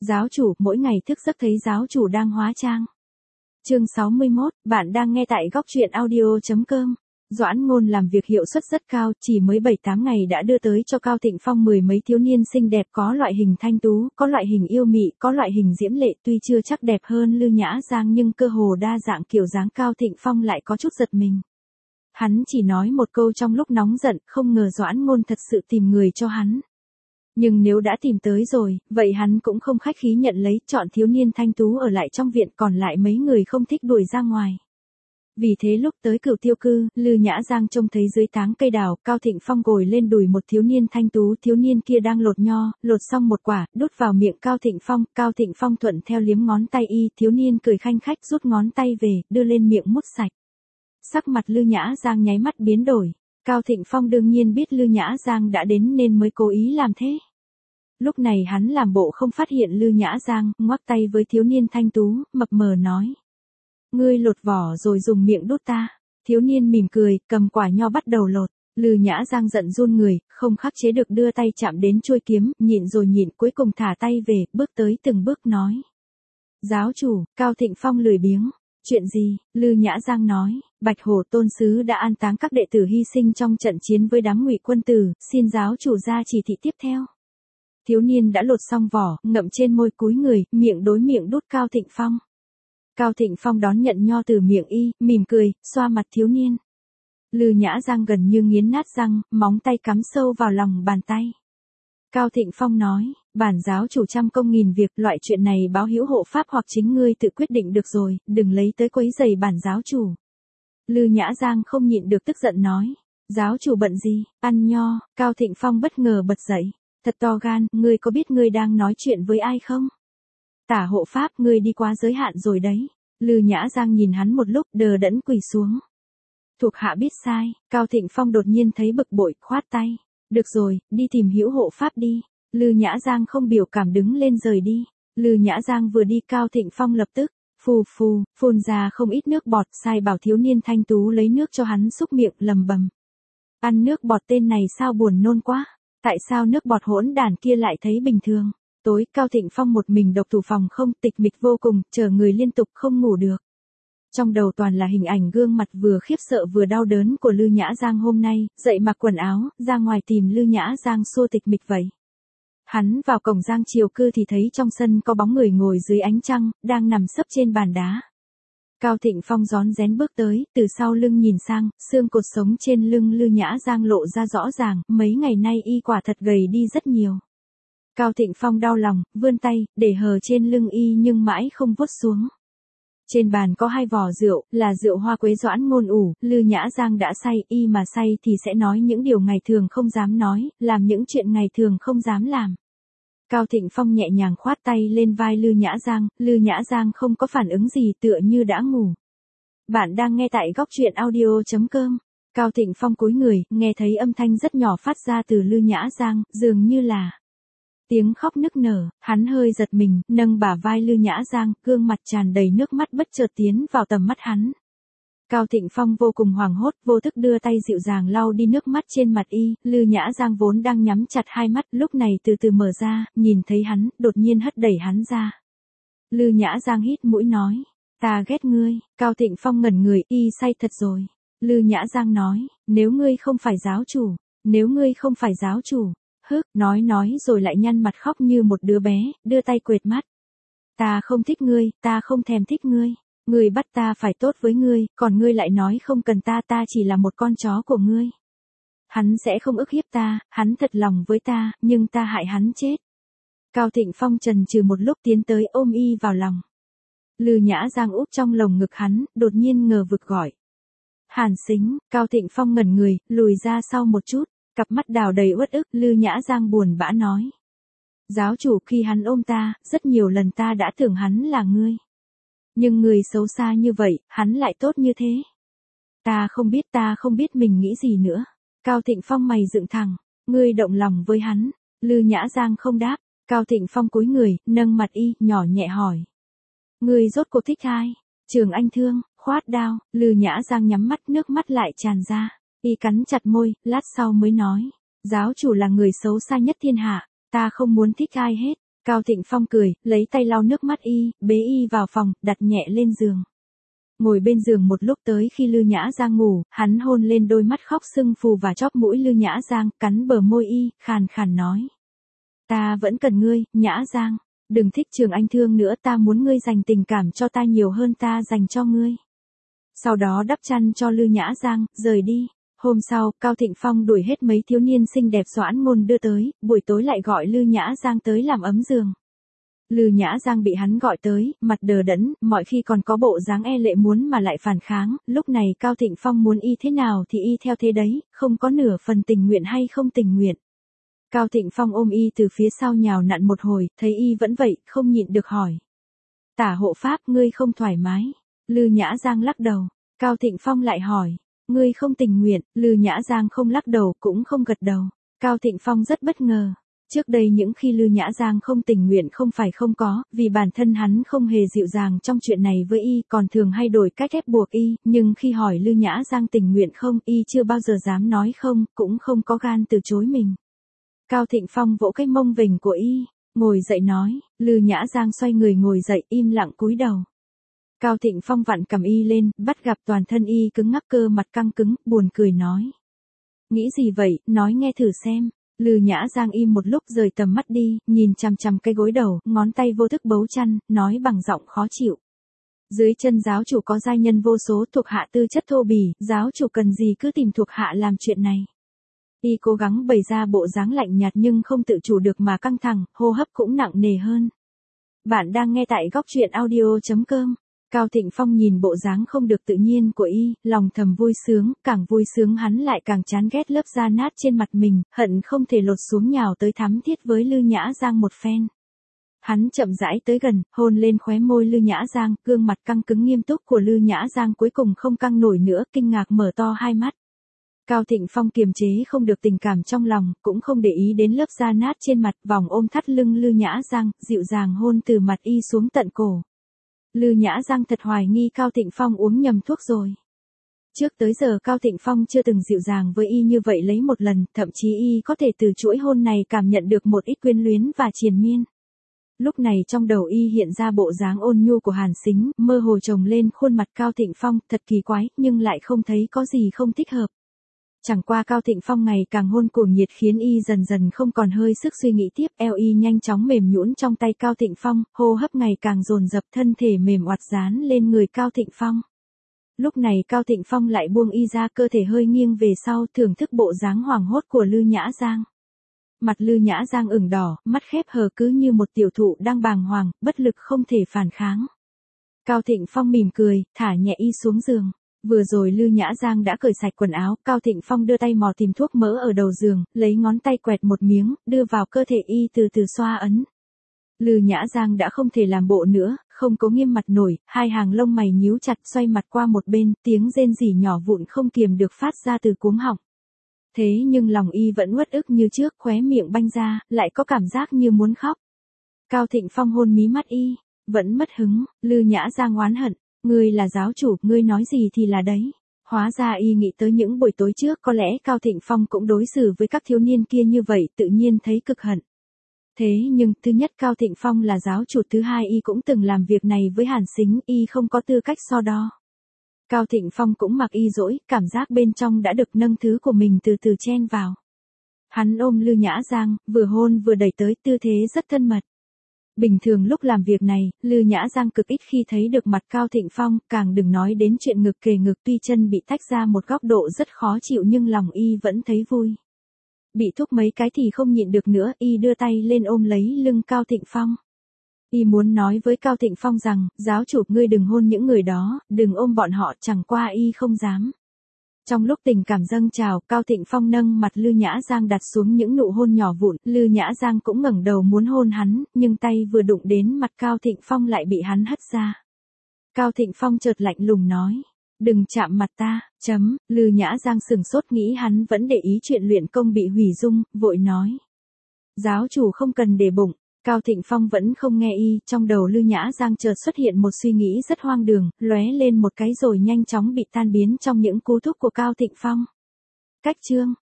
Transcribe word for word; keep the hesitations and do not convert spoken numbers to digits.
Giáo chủ, mỗi ngày thức giấc thấy giáo chủ đang hóa trang. Chương sáu mươi mốt, bạn đang nghe tại góc truyện audio chấm com. Doãn Ngôn làm việc hiệu suất rất cao, chỉ mới bảy tám ngày đã đưa tới cho Cao Thịnh Phong mười mấy thiếu niên xinh đẹp, có loại hình thanh tú, có loại hình yêu mị, có loại hình diễm lệ, tuy chưa chắc đẹp hơn Lư Nhã Giang nhưng cơ hồ đa dạng kiểu dáng. Cao Thịnh Phong lại có chút giật mình. Hắn chỉ nói một câu trong lúc nóng giận, không ngờ Doãn Ngôn thật sự tìm người cho hắn. Nhưng nếu đã tìm tới rồi, vậy hắn cũng không khách khí nhận lấy, chọn thiếu niên thanh tú ở lại trong viện, còn lại mấy người không thích đuổi ra ngoài. Vì thế lúc tới Cửu Tiêu Cư, Lư Nhã Giang trông thấy dưới táng cây đào, Cao Thịnh Phong ngồi lên đùi một thiếu niên thanh tú, thiếu niên kia đang lột nho, lột xong một quả, đút vào miệng Cao Thịnh Phong, Cao Thịnh Phong thuận theo liếm ngón tay y, thiếu niên cười khanh khách rút ngón tay về, đưa lên miệng mút sạch. Sắc mặt Lư Nhã Giang nháy mắt biến đổi. Cao Thịnh Phong đương nhiên biết Lư Nhã Giang đã đến nên mới cố ý làm thế. Lúc này hắn làm bộ không phát hiện Lư Nhã Giang, ngoắc tay với thiếu niên thanh tú, mập mờ nói. Ngươi lột vỏ rồi dùng miệng đút ta. Thiếu niên mỉm cười, cầm quả nho bắt đầu lột. Lư Nhã Giang giận run người, không khắc chế được đưa tay chạm đến chuôi kiếm, nhịn rồi nhịn, cuối cùng thả tay về, bước tới từng bước nói. Giáo chủ, Cao Thịnh Phong lười biếng. Chuyện gì? Lư Nhã Giang nói, Bạch Hổ Tôn Sứ đã an táng các đệ tử hy sinh trong trận chiến với đám Ngụy quân tử, xin giáo chủ ra chỉ thị tiếp theo. Thiếu niên đã lột xong vỏ, ngậm trên môi cúi người, miệng đối miệng đút Cao Thịnh Phong. Cao Thịnh Phong đón nhận nho từ miệng y, mỉm cười, xoa mặt thiếu niên. Lư Nhã Giang gần như nghiến nát răng, móng tay cắm sâu vào lòng bàn tay. Cao Thịnh Phong nói, bản giáo chủ trăm công nghìn việc, loại chuyện này báo hữu hộ pháp hoặc chính ngươi tự quyết định được rồi, đừng lấy tới quấy rầy bản giáo chủ. Lư Nhã Giang không nhịn được tức giận nói, giáo chủ bận gì, ăn nho. Cao Thịnh Phong bất ngờ bật dậy, thật to gan, ngươi có biết ngươi đang nói chuyện với ai không? Tả hộ pháp, ngươi đi quá giới hạn rồi đấy. Lư Nhã Giang nhìn hắn một lúc, đờ đẫn quỳ xuống. Thuộc hạ biết sai. Cao Thịnh Phong đột nhiên thấy bực bội, khoát tay. Được rồi, đi tìm hữu hộ pháp đi. Lư Nhã Giang không biểu cảm đứng lên rời đi. Lư Nhã Giang vừa đi, Cao Thịnh Phong lập tức, phù phù, phun ra không ít nước bọt, sai bảo thiếu niên thanh tú lấy nước cho hắn xúc miệng, lầm bầm. Ăn nước bọt tên này sao buồn nôn quá. Tại sao nước bọt hỗn đản kia lại thấy bình thường? Tối, Cao Thịnh Phong một mình độc thủ phòng không, tịch mịch vô cùng, chờ người liên tục không ngủ được. Trong đầu toàn là hình ảnh gương mặt vừa khiếp sợ vừa đau đớn của Lư Nhã Giang hôm nay, dậy mặc quần áo, ra ngoài tìm Lư Nhã Giang xua tịch mịch vậy. Hắn vào cổng Giang Triều Cư thì thấy trong sân có bóng người ngồi dưới ánh trăng, đang nằm sấp trên bàn đá. Cao Thịnh Phong rón rén bước tới, từ sau lưng nhìn sang, xương cột sống trên lưng Lư Nhã Giang lộ ra rõ ràng, mấy ngày nay y quả thật gầy đi rất nhiều. Cao Thịnh Phong đau lòng, vươn tay, để hờ trên lưng y nhưng mãi không vuốt xuống. Trên bàn có hai vò rượu, là rượu hoa quế Doãn Ngôn ủ, Lư Nhã Giang đã say, y mà say thì sẽ nói những điều ngày thường không dám nói, làm những chuyện ngày thường không dám làm. Cao Thịnh Phong nhẹ nhàng khoát tay lên vai Lư Nhã Giang, Lư Nhã Giang không có phản ứng gì, tựa như đã ngủ. Bạn đang nghe tại góc truyện audio chấm com. Cao Thịnh Phong cúi người, nghe thấy âm thanh rất nhỏ phát ra từ Lư Nhã Giang, dường như là tiếng khóc nức nở. Hắn hơi giật mình, nâng bả vai Lư Nhã Giang, gương mặt tràn đầy nước mắt bất chợt tiến vào tầm mắt hắn. Cao Thịnh Phong vô cùng hoảng hốt, vô thức đưa tay dịu dàng lau đi nước mắt trên mặt y. Lư Nhã Giang vốn đang nhắm chặt hai mắt, lúc này từ từ mở ra, nhìn thấy hắn, đột nhiên hất đẩy hắn ra. Lư Nhã Giang hít mũi nói, ta ghét ngươi. Cao Thịnh Phong ngẩn người, y say thật rồi. Lư Nhã Giang nói, nếu ngươi không phải giáo chủ, nếu ngươi không phải giáo chủ. Hức, nói nói rồi lại nhăn mặt khóc như một đứa bé, đưa tay quệt mắt. Ta không thích ngươi, ta không thèm thích ngươi. Ngươi bắt ta phải tốt với ngươi, còn ngươi lại nói không cần ta, ta chỉ là một con chó của ngươi. Hắn sẽ không ức hiếp ta, hắn thật lòng với ta, nhưng ta hại hắn chết. Cao Thịnh Phong chần chừ một lúc tiến tới ôm y vào lòng. Lư Nhã Giang úp trong lồng ngực hắn, đột nhiên ngờ vực gọi. Hàn Sính. Cao Thịnh Phong ngẩn người, lùi ra sau một chút. Cặp mắt đào đầy uất ức, Lư Nhã Giang buồn bã nói. Giáo chủ, khi hắn ôm ta, rất nhiều lần ta đã tưởng hắn là ngươi. Nhưng người xấu xa như vậy, hắn lại tốt như thế. Ta không biết, ta không biết mình nghĩ gì nữa. Cao Thịnh Phong mày dựng thẳng, ngươi động lòng với hắn. Lư Nhã Giang không đáp. Cao Thịnh Phong cúi người, nâng mặt y, nhỏ nhẹ hỏi. Ngươi rốt cuộc thích ai? Trường Anh Thương, khoát đao. Lư Nhã Giang nhắm mắt, nước mắt lại tràn ra. Y cắn chặt môi, lát sau mới nói. Giáo chủ là người xấu xa nhất thiên hạ, ta không muốn thích ai hết. Cao Thịnh Phong cười, lấy tay lau nước mắt y, bế y vào phòng, đặt nhẹ lên giường. Ngồi bên giường một lúc tới khi Lư Nhã Giang ngủ, hắn hôn lên đôi mắt khóc sưng phù và chóp mũi Lư Nhã Giang, cắn bờ môi y, khàn khàn nói. Ta vẫn cần ngươi, Nhã Giang. Đừng thích Trường Anh Thương nữa, ta muốn ngươi dành tình cảm cho ta nhiều hơn ta dành cho ngươi. Sau đó đắp chăn cho Lư Nhã Giang, rời đi. Hôm sau, Cao Thịnh Phong đuổi hết mấy thiếu niên xinh đẹp Doãn Ngôn đưa tới, buổi tối lại gọi Lư Nhã Giang tới làm ấm giường. Lư Nhã Giang bị hắn gọi tới, mặt đờ đẫn, mọi khi còn có bộ dáng e lệ muốn mà lại phản kháng, lúc này Cao Thịnh Phong muốn y thế nào thì y theo thế đấy, không có nửa phần tình nguyện hay không tình nguyện. Cao Thịnh Phong ôm y từ phía sau nhào nặn một hồi, thấy y vẫn vậy, không nhịn được hỏi. Tả hộ pháp, ngươi không thoải mái. Lư Nhã Giang lắc đầu. Cao Thịnh Phong lại hỏi. Ngươi không tình nguyện. Lư Nhã Giang không lắc đầu, cũng không gật đầu. Cao Thịnh Phong rất bất ngờ. Trước đây những khi Lư Nhã Giang không tình nguyện không phải không có, vì bản thân hắn không hề dịu dàng trong chuyện này với y, còn thường hay đổi cách ép buộc y, nhưng khi hỏi Lư Nhã Giang tình nguyện không, y chưa bao giờ dám nói không, cũng không có gan từ chối mình. Cao Thịnh Phong vỗ cái mông vểnh của y, ngồi dậy nói, Lư Nhã Giang xoay người ngồi dậy im lặng cúi đầu. Cao Thịnh Phong vặn cầm y lên, bắt gặp toàn thân y cứng ngắc cơ mặt căng cứng, buồn cười nói. Nghĩ gì vậy, nói nghe thử xem. Lư Nhã Giang im một lúc rời tầm mắt đi, nhìn chằm chằm cái gối đầu, ngón tay vô thức bấu chăn, nói bằng giọng khó chịu. Dưới chân giáo chủ có giai nhân vô số, thuộc hạ tư chất thô bỉ, giáo chủ cần gì cứ tìm thuộc hạ làm chuyện này. Y cố gắng bày ra bộ dáng lạnh nhạt nhưng không tự chủ được mà căng thẳng, hô hấp cũng nặng nề hơn. Bạn đang nghe tại góc truyện audio chấm com. Cao Thịnh Phong nhìn bộ dáng không được tự nhiên của y, lòng thầm vui sướng, càng vui sướng hắn lại càng chán ghét lớp da nát trên mặt mình, hận không thể lột xuống nhào tới thắm thiết với Lư Nhã Giang một phen. Hắn chậm rãi tới gần, hôn lên khóe môi Lư Nhã Giang, gương mặt căng cứng nghiêm túc của Lư Nhã Giang cuối cùng không căng nổi nữa, kinh ngạc mở to hai mắt. Cao Thịnh Phong kiềm chế không được tình cảm trong lòng, cũng không để ý đến lớp da nát trên mặt, vòng ôm thắt lưng Lư Nhã Giang, dịu dàng hôn từ mặt y xuống tận cổ. Lư Nhã Giang thật hoài nghi Cao Thịnh Phong uống nhầm thuốc rồi. Trước tới giờ Cao Thịnh Phong chưa từng dịu dàng với y như vậy lấy một lần, thậm chí y có thể từ chuỗi hôn này cảm nhận được một ít quyến luyến và triền miên. Lúc này trong đầu y hiện ra bộ dáng ôn nhu của Hàn Sính, mơ hồ chồng lên khuôn mặt Cao Thịnh Phong, thật kỳ quái, nhưng lại không thấy có gì không thích hợp. Chẳng qua Cao Thịnh Phong ngày càng hôn cuồng nhiệt khiến y dần dần không còn hơi sức suy nghĩ tiếp, eo y nhanh chóng mềm nhũn trong tay Cao Thịnh Phong, hô hấp ngày càng dồn dập, thân thể mềm oặt dán lên người Cao Thịnh Phong. Lúc này Cao Thịnh Phong lại buông y ra, cơ thể hơi nghiêng về sau, thưởng thức bộ dáng hoảng hốt của Lư Nhã Giang. Mặt Lư Nhã Giang ửng đỏ, mắt khép hờ cứ như một tiểu thụ đang bàng hoàng, bất lực không thể phản kháng. Cao Thịnh Phong mỉm cười, thả nhẹ y xuống giường. Vừa rồi Lư Nhã Giang đã cởi sạch quần áo, Cao Thịnh Phong đưa tay mò tìm thuốc mỡ ở đầu giường, lấy ngón tay quẹt một miếng, đưa vào cơ thể y từ từ xoa ấn. Lư Nhã Giang đã không thể làm bộ nữa, không cố nghiêm mặt nổi, hai hàng lông mày nhíu chặt, xoay mặt qua một bên, tiếng rên rỉ nhỏ vụn không kiềm được phát ra từ cuống họng. Thế nhưng lòng y vẫn uất ức như trước, khóe miệng banh ra, lại có cảm giác như muốn khóc. Cao Thịnh Phong hôn mí mắt y, vẫn mất hứng, Lư Nhã Giang oán hận. Ngươi là giáo chủ, ngươi nói gì thì là đấy. Hóa ra y nghĩ tới những buổi tối trước, có lẽ Cao Thịnh Phong cũng đối xử với các thiếu niên kia như vậy, tự nhiên thấy cực hận. Thế nhưng, thứ nhất Cao Thịnh Phong là giáo chủ, thứ hai y cũng từng làm việc này với Hàn Sính, y không có tư cách so đo. Cao Thịnh Phong cũng mặc y dỗi, cảm giác bên trong đã được nâng thứ của mình từ từ chen vào. Hắn ôm Lư Nhã Giang, vừa hôn vừa đẩy tới, tư thế rất thân mật. Bình thường lúc làm việc này, Lư Nhã Giang cực ít khi thấy được mặt Cao Thịnh Phong, càng đừng nói đến chuyện ngực kề ngực, tuy chân bị tách ra một góc độ rất khó chịu nhưng lòng y vẫn thấy vui. Bị thúc mấy cái thì không nhịn được nữa, y đưa tay lên ôm lấy lưng Cao Thịnh Phong. Y muốn nói với Cao Thịnh Phong rằng, giáo chủ ngươi đừng hôn những người đó, đừng ôm bọn họ, chẳng qua y không dám. Trong lúc tình cảm dâng trào, Cao Thịnh Phong nâng mặt Lư Nhã Giang đặt xuống những nụ hôn nhỏ vụn, Lư Nhã Giang cũng ngẩng đầu muốn hôn hắn, nhưng tay vừa đụng đến mặt Cao Thịnh Phong lại bị hắn hất ra. Cao Thịnh Phong chợt lạnh lùng nói, đừng chạm mặt ta, chấm, Lư Nhã Giang sừng sốt nghĩ hắn vẫn để ý chuyện luyện công bị hủy dung, vội nói. Giáo chủ không cần để bụng. Cao Thịnh Phong vẫn không nghe y, trong đầu Lư Nhã Giang chợt xuất hiện một suy nghĩ rất hoang đường, lóe lên một cái rồi nhanh chóng bị tan biến trong những cú thúc của Cao Thịnh Phong. Cách chương